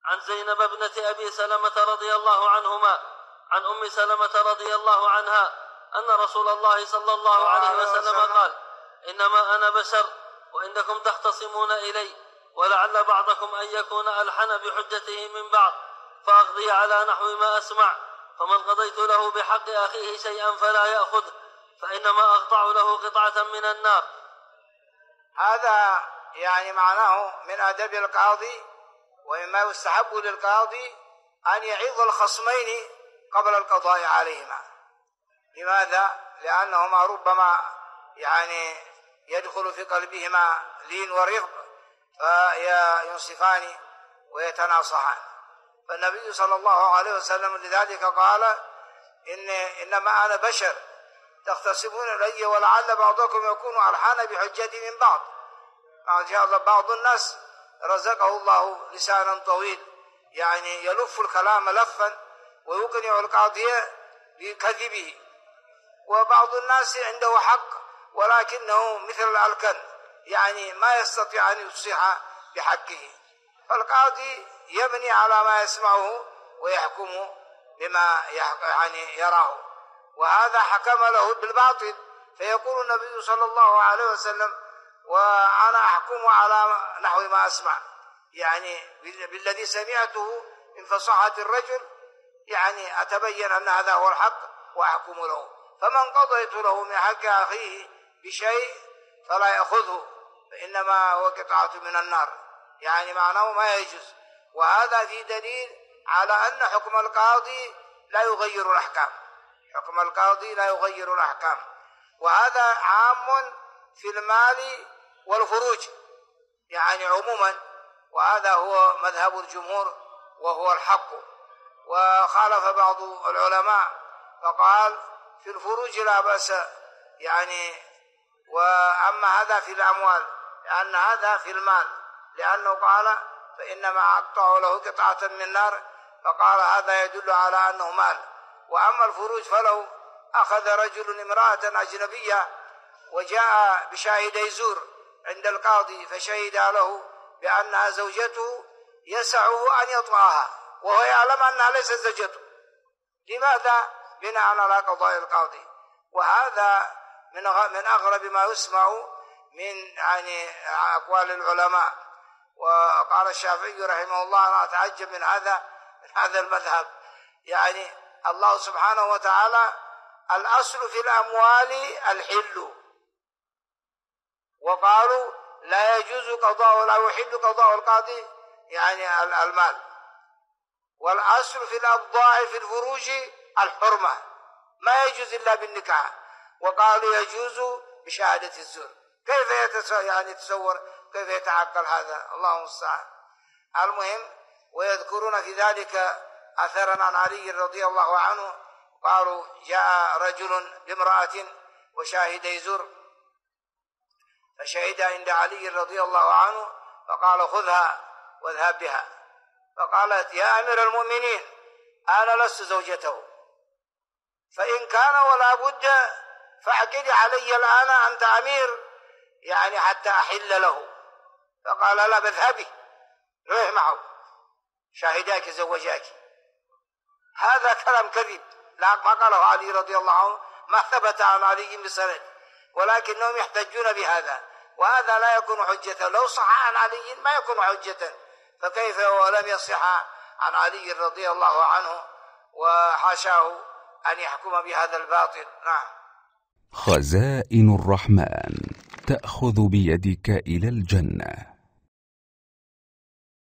عن زينب ابنة أبي سلمة رضي الله عنهما عن أم سلمة رضي الله عنها أن رسول الله صلى الله عليه وسلم قال: إنما أنا بشر وإنكم تختصمون إلي، ولعل بعضكم أن يكون ألحن بحجته من بعض، فأقضي على نحو ما أسمع، فمن قضيت له بحق أخيه شيئا فلا يأخذه، فإنما أقطع له قطعة من النار. هذا يعني معناه من أدب القاضي، ومما يستحب للقاضي أن يعظ الخصمين قبل القضاء عليهما. لماذا؟ لأنهما ربما يعني يدخل في قلبهما لين ورفق فينصفان ويتناصحان. فالنبي صلى الله عليه وسلم لذلك قال: إنما أنا بشر تختصمون إلي، ولعل بعضكم يكون ألحن بحجتي من بعض. بعض الناس رزقه الله لسانا طويل يعني يلف الكلام لفا ويقنع القاضي بكذبه، وبعض الناس عنده حق ولكنه مثل الألكن يعني ما يستطيع أن يفصح بحقه، فالقاضي يبني على ما يسمعه ويحكم بما يعني يراه، وهذا حكم له بالباطل. فيقول النبي صلى الله عليه وسلم: وأنا أحكم على نحو ما أسمع، يعني بالذي سمعته من فصاحة الرجل، يعني أتبين أن هذا هو الحق وأحكم له. فمن قضيت له من حق أخيه بشيء فلا يأخذه، فإنما هو قطعة من النار، يعني معناه ما يجوز. وهذا في دليل على أن حكم القاضي لا يغير الأحكام، حكم القاضي لا يغير الأحكام. وهذا عام في المال والفروج يعني عموما، وهذا هو مذهب الجمهور وهو الحق. وخالف بعض العلماء فقال: في الفروج لا بأس يعني، وأما هذا في الأموال، لأن هذا في المال، لأنه قال: فإنما أقطع له قطعة من نار، فقال هذا يدل على أنه مال. وأما الفروج فلو أخذ رجل امرأة أجنبية وجاء بشاهدي زور عند القاضي فشهد له بأنها زوجته، يسعه أن يطلعها وهو يعلم أنها ليست زوجته. لماذا؟ بناء على قضاء القاضي. وهذا من أغرب ما يسمع من يعني أقوال العلماء. وقال الشافعي رحمه الله: أنا أتعجب من هذا المذهب. يعني الله سبحانه وتعالى الأصل في الأموال الحل، وقالوا لا يجوز قضاء لا يحل قضاء القاضي يعني المال. والأصل في الأبضاع في الفروج الحرمة، ما يجوز إلا بالنكاح، وقالوا يجوز بشهادة الزور. كيف يتصور كيف يتعقل هذا؟ الله المستعان. المهم، ويذكرون في ذلك أثرا عن علي رضي الله عنه، قالوا: جاء رجل بامرأة وشاهدي زور، فشهد عند علي رضي الله عنه فقال: خذها واذهب بها. فقالت: يا أمير المؤمنين، أنا لست زوجته، فإن كان ولا بد فأعقد علي الآن، أنت أمير يعني حتى أحل له. فقال: لا، بذهبي، روح معه، شاهداك زوجاك. هذا كلام كذب، لا ما قاله علي رضي الله عنه، ما ثبت عن علي بسند، ولكنهم يحتجون بهذا، وهذا لا يكون حجة. لو صح عن علي ما يكون حجة، فكيف ولم يصح عن علي رضي الله عنه، وحاشاه أن يحكم بهذا الباطل. نعم. خزائن الرحمن تأخذ بيدك إلى الجنة.